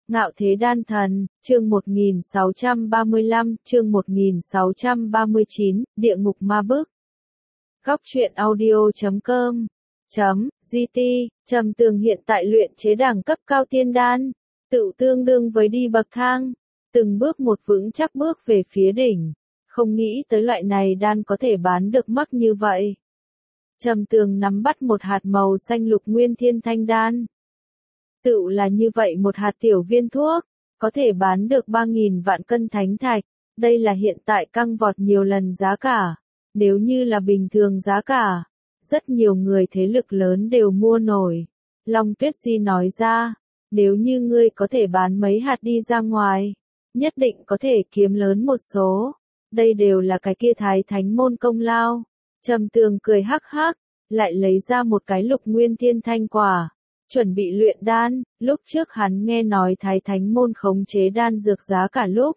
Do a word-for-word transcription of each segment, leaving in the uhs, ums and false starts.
Ngạo Thế Đan Thần, chương một nghìn sáu trăm ba mươi lăm, chương một nghìn sáu trăm ba mươi chín, Địa ngục ma bức. Góc truyện audio chấm com chấm gt, Trầm Tường hiện tại luyện chế đẳng cấp cao tiên đan, tự tương đương với đi bậc thang, từng bước một vững chắc bước về phía đỉnh. Không nghĩ tới loại này đan có thể bán được mắc như vậy. Trầm Tường nắm bắt một hạt màu xanh lục nguyên thiên thanh đan. Tự là như vậy một hạt tiểu viên thuốc, có thể bán được ba nghìn vạn cân thánh thạch, đây là hiện tại căng vọt nhiều lần giá cả. Nếu như là bình thường giá cả, rất nhiều người thế lực lớn đều mua nổi. Long Tuyết Di nói ra, nếu như ngươi có thể bán mấy hạt đi ra ngoài, nhất định có thể kiếm lớn một số. Đây đều là cái kia Thái Thánh môn công lao. Trầm Tường cười hắc hắc, lại lấy ra một cái lục nguyên thiên thanh quả, chuẩn bị luyện đan. Lúc trước hắn nghe nói Thái Thánh môn khống chế đan dược giá cả lúc,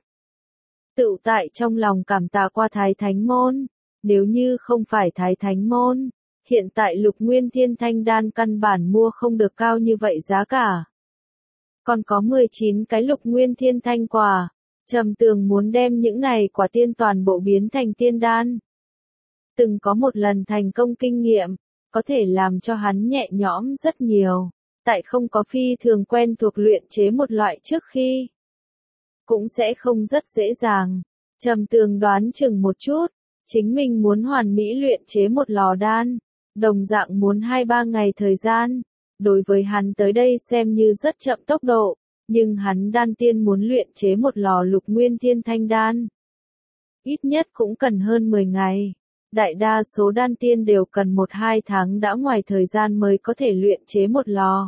tự tại trong lòng cảm tạ qua Thái Thánh môn. Nếu như không phải Thái Thánh môn, hiện tại lục nguyên thiên thanh đan căn bản mua không được cao như vậy giá cả. Còn có mười chín cái lục nguyên thiên thanh quả, Trầm Tường muốn đem những này quả tiên toàn bộ biến thành tiên đan. Từng có một lần thành công kinh nghiệm, có thể làm cho hắn nhẹ nhõm rất nhiều, tại không có phi thường quen thuộc luyện chế một loại trước khi, cũng sẽ không rất dễ dàng. Trầm Tường đoán chừng một chút, chính mình muốn hoàn mỹ luyện chế một lò đan, đồng dạng muốn hai ba ngày thời gian. Đối với hắn tới đây xem như rất chậm tốc độ, nhưng hắn đan tiên muốn luyện chế một lò lục nguyên thiên thanh đan, ít nhất cũng cần hơn mười ngày. Đại đa số đan tiên đều cần một hai tháng đã ngoài thời gian mới có thể luyện chế một lò.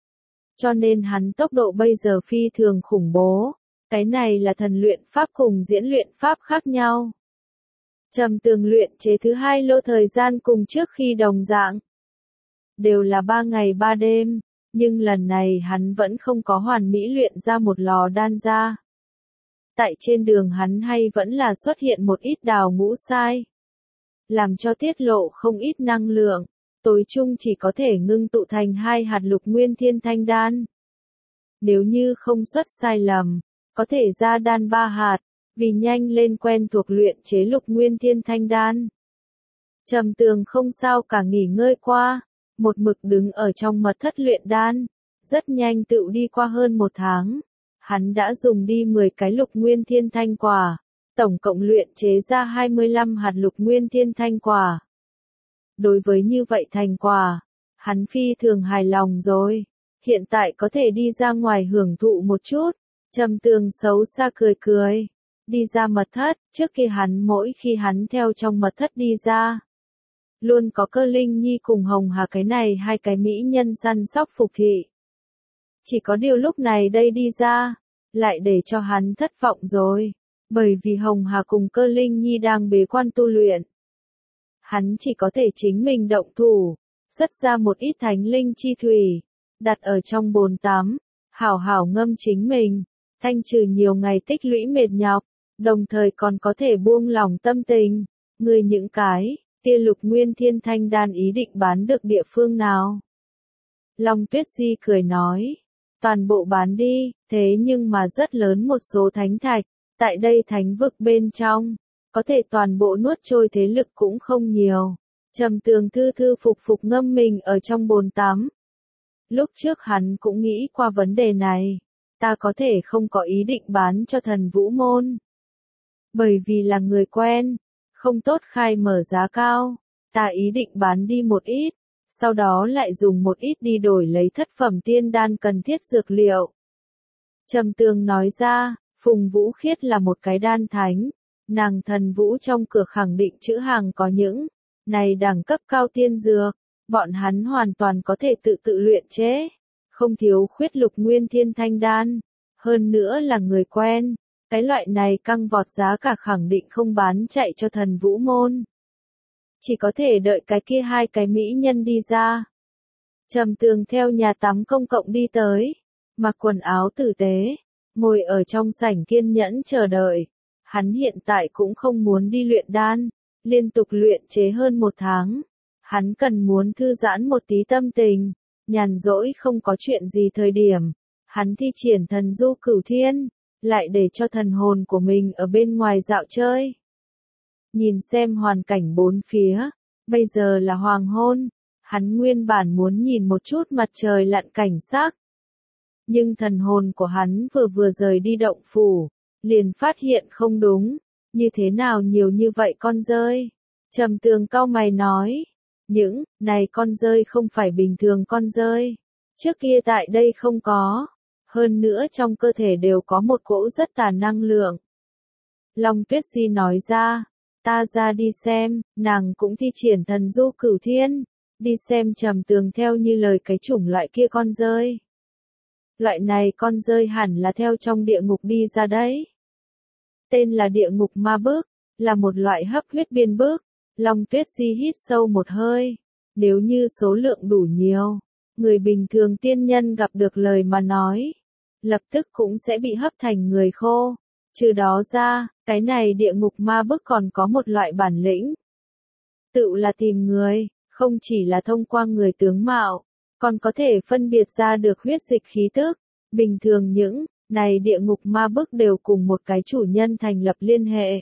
Cho nên hắn tốc độ bây giờ phi thường khủng bố. Cái này là thần luyện pháp cùng diễn luyện pháp khác nhau. Trầm Tường luyện chế thứ hai lô thời gian cùng trước khi đồng dạng, đều là ba ngày ba đêm, nhưng lần này hắn vẫn không có hoàn mỹ luyện ra một lò đan ra. Tại trên đường hắn hay vẫn là xuất hiện một ít đào ngũ sai, làm cho tiết lộ không ít năng lượng, tối chung chỉ có thể ngưng tụ thành hai hạt lục nguyên thiên thanh đan. Nếu như không xuất sai lầm, có thể ra đan ba hạt, vì nhanh lên quen thuộc luyện chế lục nguyên thiên thanh đan. Trầm Tường không sao cả nghỉ ngơi qua, một mực đứng ở trong mật thất luyện đan, rất nhanh tự đi qua hơn một tháng. Hắn đã dùng đi mười cái lục nguyên thiên thanh quả, tổng cộng luyện chế ra hai mươi lăm hạt lục nguyên thiên thanh quả. Đối với như vậy thành quả, hắn phi thường hài lòng rồi, hiện tại có thể đi ra ngoài hưởng thụ một chút. Trầm Tường xấu xa cười cười, đi ra mật thất. Trước khi hắn mỗi khi hắn theo trong mật thất đi ra, luôn có Cơ Linh Nhi cùng Hồng Hà cái này hai cái mỹ nhân săn sóc phục thị. Chỉ có điều lúc này đây đi ra, lại để cho hắn thất vọng rồi, bởi vì Hồng Hà cùng Cơ Linh Nhi đang bế quan tu luyện. Hắn chỉ có thể chính mình động thủ, xuất ra một ít thánh linh chi thủy, đặt ở trong bồn tắm, hảo hảo ngâm chính mình, thanh trừ nhiều ngày tích lũy mệt nhọc, đồng thời còn có thể buông lỏng tâm tình. Người những cái tia lục nguyên thiên thanh đan ý định bán được địa phương nào? Long Tuyết Di cười nói, toàn bộ bán đi, thế nhưng mà rất lớn một số thánh thạch, tại đây thánh vực bên trong, có thể toàn bộ nuốt trôi thế lực cũng không nhiều. Trầm Tường thư thư phục phục ngâm mình ở trong bồn tắm. Lúc trước hắn cũng nghĩ qua vấn đề này, ta có thể không có ý định bán cho Thần Vũ môn, bởi vì là người quen, không tốt khai mở giá cao, ta ý định bán đi một ít, sau đó lại dùng một ít đi đổi lấy thất phẩm tiên đan cần thiết dược liệu. Trầm Tường nói ra, Phùng Vũ Khiết là một cái đan thánh, nàng Thần Vũ trong cửa khẳng định chữ hàng có những này đẳng cấp cao tiên dược, bọn hắn hoàn toàn có thể tự tự luyện chế, không thiếu khuyết lục nguyên thiên thanh đan, hơn nữa là người quen. Cái loại này căng vọt giá cả khẳng định không bán chạy cho Thần Vũ môn. Chỉ có thể đợi cái kia hai cái mỹ nhân đi ra. Trầm Tường theo nhà tắm công cộng đi tới, mặc quần áo tử tế, ngồi ở trong sảnh kiên nhẫn chờ đợi. Hắn hiện tại cũng không muốn đi luyện đan, liên tục luyện chế hơn một tháng. Hắn cần muốn thư giãn một tí tâm tình, nhàn rỗi không có chuyện gì thời điểm. Hắn thi triển thần du cửu thiên, lại để cho thần hồn của mình ở bên ngoài dạo chơi. Nhìn xem hoàn cảnh bốn phía, bây giờ là hoàng hôn, hắn nguyên bản muốn nhìn một chút mặt trời lặn cảnh sắc. Nhưng thần hồn của hắn vừa vừa rời đi động phủ, liền phát hiện không đúng, như thế nào nhiều như vậy con dơi. Trầm Tường cau mày nói, những này con dơi không phải bình thường con dơi, trước kia tại đây không có, hơn nữa trong cơ thể đều có một cỗ rất tà năng lượng. Long Tuyết Di nói ra, ta ra đi xem, nàng cũng thi triển thần du cửu thiên, đi xem Trầm Tường theo như lời cái chủng loại kia con dơi. Loại này con dơi hẳn là theo trong địa ngục đi ra đấy. Tên là địa ngục ma bức, là một loại hấp huyết biên bức. Long Tuyết Di hít sâu một hơi, nếu như số lượng đủ nhiều, người bình thường tiên nhân gặp được lời mà nói, lập tức cũng sẽ bị hấp thành người khô. Trừ đó ra, cái này địa ngục ma bức còn có một loại bản lĩnh. Tự là tìm người, không chỉ là thông qua người tướng mạo, còn có thể phân biệt ra được huyết dịch khí tức. Bình thường những này địa ngục ma bức đều cùng một cái chủ nhân thành lập liên hệ,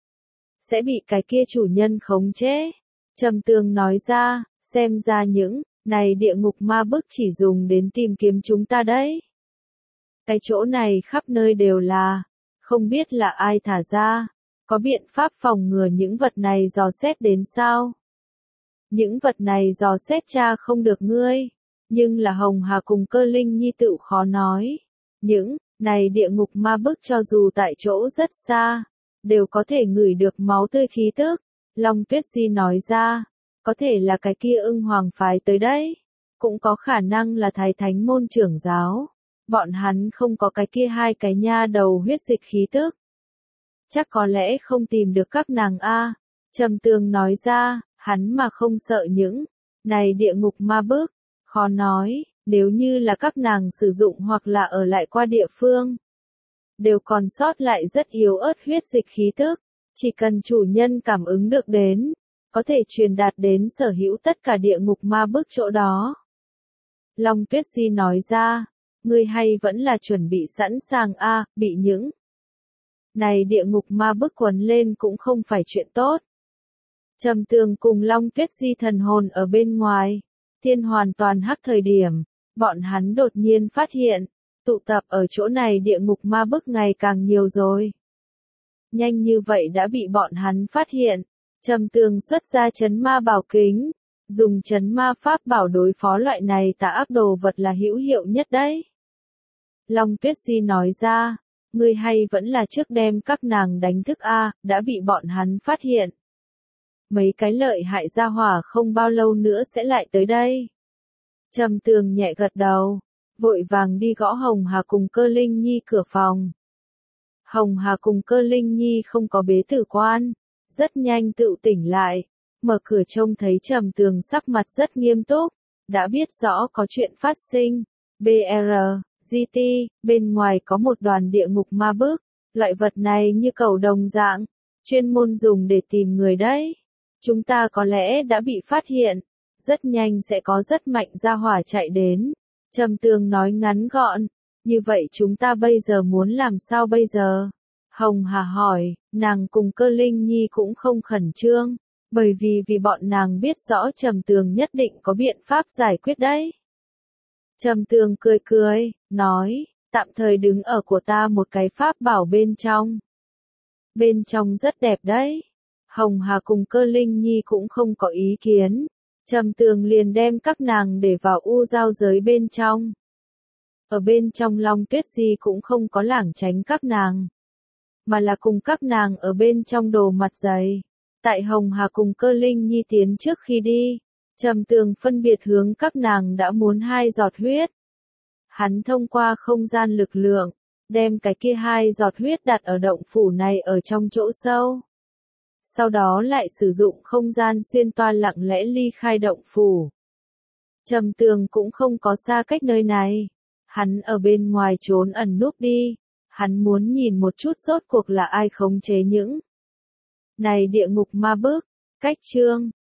sẽ bị cái kia chủ nhân khống chế. Trầm Tường nói ra, xem ra những này địa ngục ma bức chỉ dùng đến tìm kiếm chúng ta đấy. Cái chỗ này khắp nơi đều là, không biết là ai thả ra, có biện pháp phòng ngừa những vật này dò xét đến sao? Những vật này dò xét tra không được ngươi, nhưng là Hồng Hà cùng Cơ Linh Nhi tự khó nói. Những này địa ngục ma bức cho dù tại chỗ rất xa, đều có thể ngửi được máu tươi khí tức. Long Tuyết Di nói ra, có thể là cái kia ưng hoàng phái tới đấy, cũng có khả năng là Thái Thánh môn trưởng giáo. Bọn hắn không có cái kia hai cái nha đầu huyết dịch khí tức, chắc có lẽ không tìm được các nàng a. Trầm Tường nói ra, hắn mà không sợ những này địa ngục ma bức, khó nói, nếu như là các nàng sử dụng hoặc là ở lại qua địa phương, đều còn sót lại rất yếu ớt huyết dịch khí tức, chỉ cần chủ nhân cảm ứng được đến, có thể truyền đạt đến sở hữu tất cả địa ngục ma bức chỗ đó. Long Tuyết Di nói ra, ngươi hay vẫn là chuẩn bị sẵn sàng a, bị những này địa ngục ma bức quấn lên cũng không phải chuyện tốt. Trầm Tường cùng Long Tuyết Di thần hồn ở bên ngoài, thiên hoàn toàn hắc thời điểm, bọn hắn đột nhiên phát hiện, tụ tập ở chỗ này địa ngục ma bức ngày càng nhiều rồi. Nhanh như vậy đã bị bọn hắn phát hiện, Trầm Tường xuất ra chấn ma bảo kính, dùng chấn ma pháp bảo đối phó loại này tà ác đồ vật là hữu hiệu nhất đấy. Long Tuyết Di nói ra, ngươi hay vẫn là trước đem các nàng đánh thức a, đã bị bọn hắn phát hiện. Mấy cái lợi hại gia hỏa không bao lâu nữa sẽ lại tới đây. Trầm Tường nhẹ gật đầu, vội vàng đi gõ Hồng Hà cùng Cơ Linh Nhi cửa phòng. Hồng Hà cùng Cơ Linh Nhi không có bế tử quan, rất nhanh tự tỉnh lại, mở cửa trông thấy Trầm Tường sắc mặt rất nghiêm túc, đã biết rõ có chuyện phát sinh. bê rờ, giê tê, bên ngoài có một đoàn địa ngục ma bức, loại vật này như cầu đồng dạng, chuyên môn dùng để tìm người đấy. Chúng ta có lẽ đã bị phát hiện, rất nhanh sẽ có rất mạnh gia hỏa chạy đến. Trầm Tường nói ngắn gọn, như vậy chúng ta bây giờ muốn làm sao bây giờ? Hồng Hà hỏi, nàng cùng Cơ Linh Nhi cũng không khẩn trương, bởi vì vì bọn nàng biết rõ Trầm Tường nhất định có biện pháp giải quyết đấy. Trầm Tường cười cười, nói, tạm thời đứng ở của ta một cái pháp bảo bên trong. Bên trong rất đẹp đấy. Hồng Hà cùng Cơ Linh Nhi cũng không có ý kiến. Trầm Tường liền đem các nàng để vào u giao giới bên trong. Ở bên trong Long Tuyết Di cũng không có lảng tránh các nàng, mà là cùng các nàng ở bên trong đồ mặt dày. Tại Hồng Hà cùng Cơ Linh Nhi tiến trước khi đi, Trầm Tường phân biệt hướng các nàng đã muốn hai giọt huyết. Hắn thông qua không gian lực lượng, đem cái kia hai giọt huyết đặt ở động phủ này ở trong chỗ sâu. Sau đó lại sử dụng không gian xuyên toa lặng lẽ ly khai động phủ. Trầm Tường cũng không có xa cách nơi này. Hắn ở bên ngoài trốn ẩn núp đi. Hắn muốn nhìn một chút rốt cuộc là ai khống chế những này địa ngục ma bức. Cách chương